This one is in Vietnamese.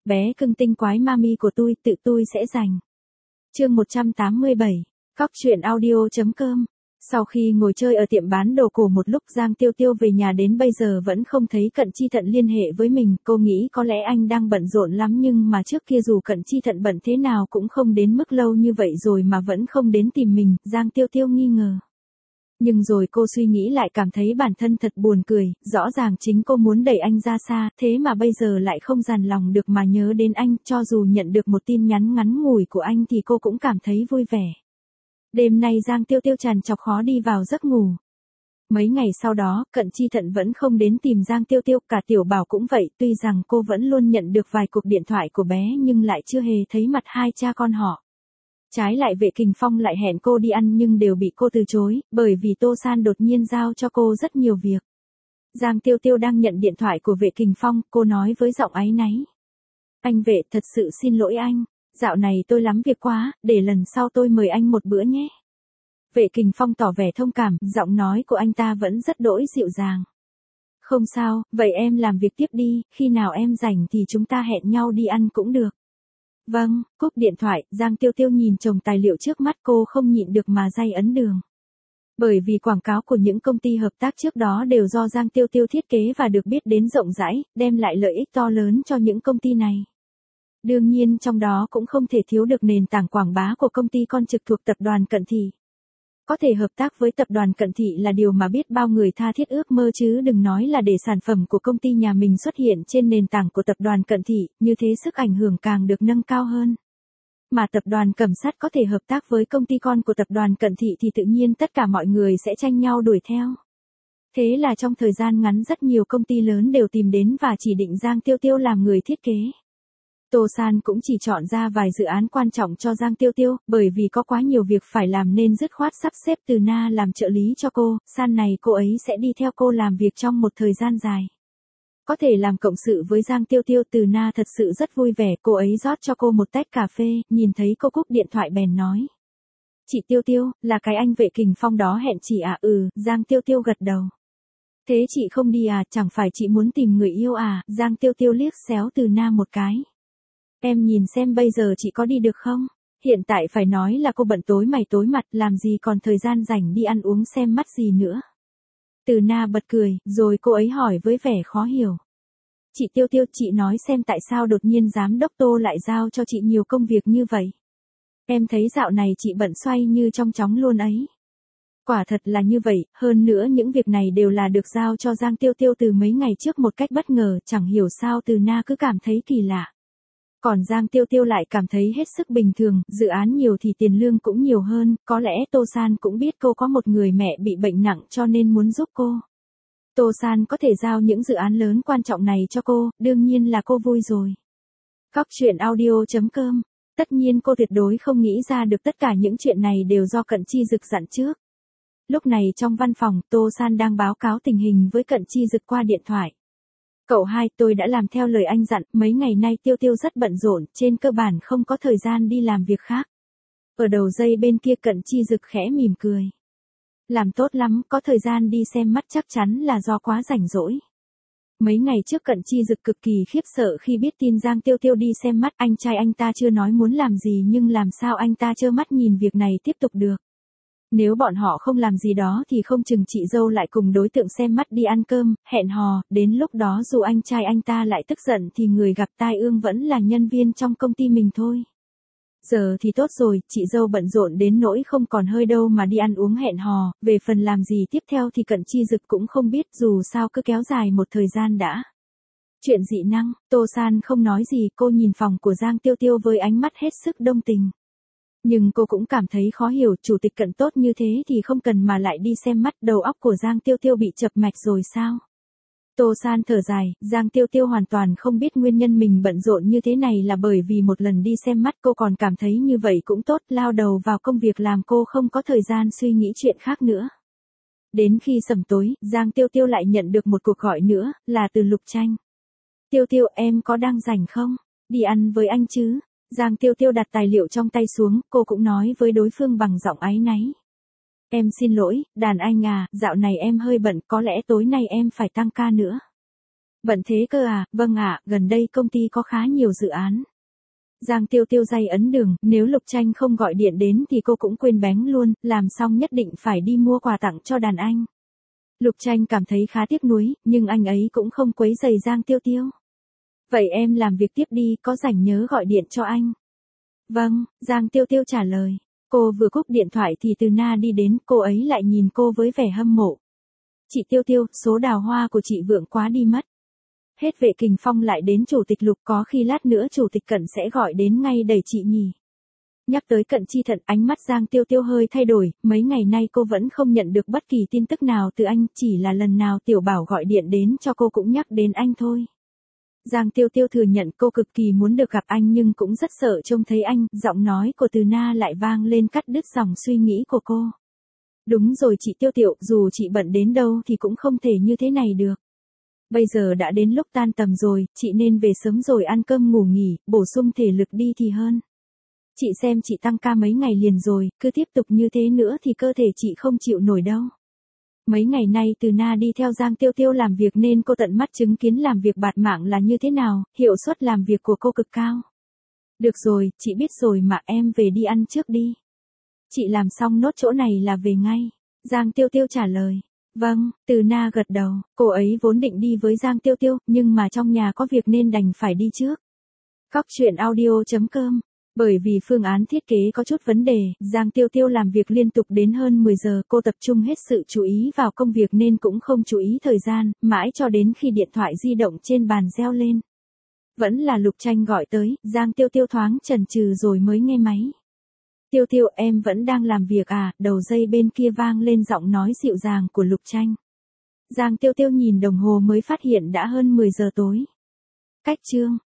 bé cưng tinh quái mami của tự tôi sẽ giành. Chương 187, Cóc truyện audio.com. Sau khi ngồi chơi ở tiệm bán đồ cổ một lúc, Giang Tiêu Tiêu về nhà đến bây giờ vẫn không thấy Cận Chi Thận liên hệ với mình. Cô nghĩ có lẽ anh đang bận rộn lắm, nhưng mà trước kia dù Cận Chi Thận bận thế nào cũng không đến mức lâu như vậy rồi mà vẫn không đến tìm mình. Giang Tiêu Tiêu nghi ngờ. Nhưng rồi cô suy nghĩ lại cảm thấy bản thân thật buồn cười, rõ ràng chính cô muốn đẩy anh ra xa, thế mà bây giờ lại không dằn lòng được mà nhớ đến anh. Cho dù nhận được một tin nhắn ngắn ngủi của anh thì cô cũng cảm thấy vui vẻ. Đêm nay Giang Tiêu Tiêu trằn trọc khó đi vào giấc ngủ. Mấy ngày sau đó, Cận Chi Thận vẫn không đến tìm Giang Tiêu Tiêu, cả Tiểu Bảo cũng vậy. Tuy rằng cô vẫn luôn nhận được vài cuộc điện thoại của bé nhưng lại chưa hề thấy mặt hai cha con họ. Trái lại Vệ Kình Phong lại hẹn cô đi ăn nhưng đều bị cô từ chối, bởi vì Tô San đột nhiên giao cho cô rất nhiều việc. Giang Tiêu Tiêu đang nhận điện thoại của Vệ Kình Phong, cô nói với giọng áy náy. Anh Vệ, thật sự xin lỗi anh, dạo này tôi lắm việc quá, để lần sau tôi mời anh một bữa nhé. Vệ Kình Phong tỏ vẻ thông cảm, giọng nói của anh ta vẫn rất đỗi dịu dàng. Không sao, vậy em làm việc tiếp đi, khi nào em rảnh thì chúng ta hẹn nhau đi ăn cũng được. Vâng, cúp điện thoại, Giang Tiêu Tiêu nhìn chồng tài liệu trước mắt, cô không nhịn được mà day ấn đường. Bởi vì quảng cáo của những công ty hợp tác trước đó đều do Giang Tiêu Tiêu thiết kế và được biết đến rộng rãi, đem lại lợi ích to lớn cho những công ty này. Đương nhiên trong đó cũng không thể thiếu được nền tảng quảng bá của công ty con trực thuộc tập đoàn Cận Thị. Có thể hợp tác với tập đoàn Cận Thị là điều mà biết bao người tha thiết ước mơ, chứ đừng nói là để sản phẩm của công ty nhà mình xuất hiện trên nền tảng của tập đoàn Cận Thị, như thế sức ảnh hưởng càng được nâng cao hơn. Mà tập đoàn Cẩm Sát có thể hợp tác với công ty con của tập đoàn Cận Thị thì tự nhiên tất cả mọi người sẽ tranh nhau đuổi theo. Thế là trong thời gian ngắn rất nhiều công ty lớn đều tìm đến và chỉ định Giang Tiêu Tiêu làm người thiết kế. Tô San cũng chỉ chọn ra vài dự án quan trọng cho Giang Tiêu Tiêu, bởi vì có quá nhiều việc phải làm nên dứt khoát sắp xếp Từ Na làm trợ lý cho cô. San này cô ấy sẽ đi theo cô làm việc trong một thời gian dài. Có thể làm cộng sự với Giang Tiêu Tiêu, Từ Na thật sự rất vui vẻ. Cô ấy rót cho cô một tách cà phê, nhìn thấy cô cúp điện thoại bèn nói. Chị Tiêu Tiêu, là cái anh Vệ Kình Phong đó hẹn chị à? Giang Tiêu Tiêu gật đầu. Thế chị không đi à, chẳng phải chị muốn tìm người yêu à? Giang Tiêu Tiêu liếc xéo Từ Na một cái. Em nhìn xem bây giờ chị có đi được không? Hiện tại phải nói là cô bận tối mày tối mặt, làm gì còn thời gian rảnh đi ăn uống xem mắt gì nữa. Từ Na bật cười, rồi cô ấy hỏi với vẻ khó hiểu. Chị Tiêu Tiêu, chị nói xem tại sao đột nhiên giám đốc Tô lại giao cho chị nhiều công việc như vậy? Em thấy dạo này chị bận xoay như trong chóng luôn ấy. Quả thật là như vậy, hơn nữa những việc này đều là được giao cho Giang Tiêu Tiêu từ mấy ngày trước một cách bất ngờ, chẳng hiểu sao Từ Na cứ cảm thấy kỳ lạ. Còn Giang Tiêu Tiêu lại cảm thấy hết sức bình thường, dự án nhiều thì tiền lương cũng nhiều hơn, có lẽ Tô San cũng biết cô có một người mẹ bị bệnh nặng cho nên muốn giúp cô. Tô San có thể giao những dự án lớn quan trọng này cho cô, đương nhiên là cô vui rồi. Cóc truyện audio.com. Tất nhiên cô tuyệt đối không nghĩ ra được tất cả những chuyện này đều do Cận Chi Dực dặn trước. Lúc này trong văn phòng, Tô San đang báo cáo tình hình với Cận Chi Dực qua điện thoại. Cậu hai, tôi đã làm theo lời anh dặn, mấy ngày nay Tiêu Tiêu rất bận rộn, trên cơ bản không có thời gian đi làm việc khác. Ở đầu dây bên kia Cận Chi Dực khẽ mỉm cười. Làm tốt lắm, có thời gian đi xem mắt chắc chắn là do quá rảnh rỗi. Mấy ngày trước Cận Chi Dực cực kỳ khiếp sợ khi biết tin Giang Tiêu Tiêu đi xem mắt, anh trai anh ta chưa nói muốn làm gì nhưng làm sao anh ta trơ mắt nhìn việc này tiếp tục được. Nếu bọn họ không làm gì đó thì không chừng chị dâu lại cùng đối tượng xem mắt đi ăn cơm, hẹn hò, đến lúc đó dù anh trai anh ta lại tức giận thì người gặp tai ương vẫn là nhân viên trong công ty mình thôi. Giờ thì tốt rồi, chị dâu bận rộn đến nỗi không còn hơi đâu mà đi ăn uống hẹn hò, về phần làm gì tiếp theo thì Cận Chi Dực cũng không biết, dù sao cứ kéo dài một thời gian đã. Chuyện dị năng, Tô San không nói gì, cô nhìn phòng của Giang Tiêu Tiêu với ánh mắt hết sức đồng tình. Nhưng cô cũng cảm thấy khó hiểu, chủ tịch Cận tốt như thế thì không cần mà lại đi xem mắt, đầu óc của Giang Tiêu Tiêu bị chập mạch rồi sao? Tô San thở dài, Giang Tiêu Tiêu hoàn toàn không biết nguyên nhân mình bận rộn như thế này là bởi vì một lần đi xem mắt, cô còn cảm thấy như vậy cũng tốt, lao đầu vào công việc làm cô không có thời gian suy nghĩ chuyện khác nữa. Đến khi sẩm tối, Giang Tiêu Tiêu lại nhận được một cuộc gọi nữa, là từ Lục Tranh. Tiêu Tiêu, em có đang rảnh không? Đi ăn với anh chứ? Giang Tiêu Tiêu đặt tài liệu trong tay xuống, cô cũng nói với đối phương bằng giọng áy náy. Em xin lỗi, đàn anh à, dạo này em hơi bận, có lẽ tối nay em phải tăng ca nữa. Bận thế cơ à, vâng ạ, gần đây công ty có khá nhiều dự án. Giang Tiêu Tiêu day ấn đường, nếu Lục Tranh không gọi điện đến thì cô cũng quên bén luôn, làm xong nhất định phải đi mua quà tặng cho đàn anh. Lục Tranh cảm thấy khá tiếc nuối, nhưng anh ấy cũng không quấy rầy Giang Tiêu Tiêu. Vậy em làm việc tiếp đi, có rảnh nhớ gọi điện cho anh. Vâng, Giang Tiêu Tiêu trả lời. Cô vừa cúp điện thoại thì Từ Na đi đến, cô ấy lại nhìn cô với vẻ hâm mộ. Chị Tiêu Tiêu, số đào hoa của chị vượng quá đi mất. Hết Vệ Kình Phong lại đến Chủ tịch Lục, có khi lát nữa Chủ tịch Cận sẽ gọi đến ngay đẩy chị nhỉ. Nhắc tới Cận Chi Thận, ánh mắt Giang Tiêu Tiêu hơi thay đổi, mấy ngày nay cô vẫn không nhận được bất kỳ tin tức nào từ anh, chỉ là lần nào Tiểu Bảo gọi điện đến cho cô cũng nhắc đến anh thôi. Giang Tiêu Tiêu thừa nhận cô cực kỳ muốn được gặp anh nhưng cũng rất sợ trông thấy anh, giọng nói của Từ Na lại vang lên cắt đứt dòng suy nghĩ của cô. Đúng rồi chị Tiêu Tiêu, dù chị bận đến đâu thì cũng không thể như thế này được. Bây giờ đã đến lúc tan tầm rồi, chị nên về sớm rồi ăn cơm ngủ nghỉ, bổ sung thể lực đi thì hơn. Chị xem chị tăng ca mấy ngày liền rồi, cứ tiếp tục như thế nữa thì cơ thể chị không chịu nổi đâu. Mấy ngày nay Từ Na đi theo Giang Tiêu Tiêu làm việc nên cô tận mắt chứng kiến làm việc bạt mạng là như thế nào, hiệu suất làm việc của cô cực cao. Được rồi, chị biết rồi mà, em về đi ăn trước đi. Chị làm xong nốt chỗ này là về ngay. Giang Tiêu Tiêu trả lời. Vâng, Từ Na gật đầu, cô ấy vốn định đi với Giang Tiêu Tiêu, nhưng mà trong nhà có việc nên đành phải đi trước. Cóc truyện audio.com. Bởi vì phương án thiết kế có chút vấn đề, Giang Tiêu Tiêu làm việc liên tục đến hơn 10 giờ, cô tập trung hết sự chú ý vào công việc nên cũng không chú ý thời gian, mãi cho đến khi điện thoại di động trên bàn reo lên. Vẫn là Lục Tranh gọi tới, Giang Tiêu Tiêu thoáng chần chừ rồi mới nghe máy. Tiêu Tiêu, em vẫn đang làm việc à, đầu dây bên kia vang lên giọng nói dịu dàng của Lục Tranh. Giang Tiêu Tiêu nhìn đồng hồ mới phát hiện đã hơn 10 giờ tối. Cách chương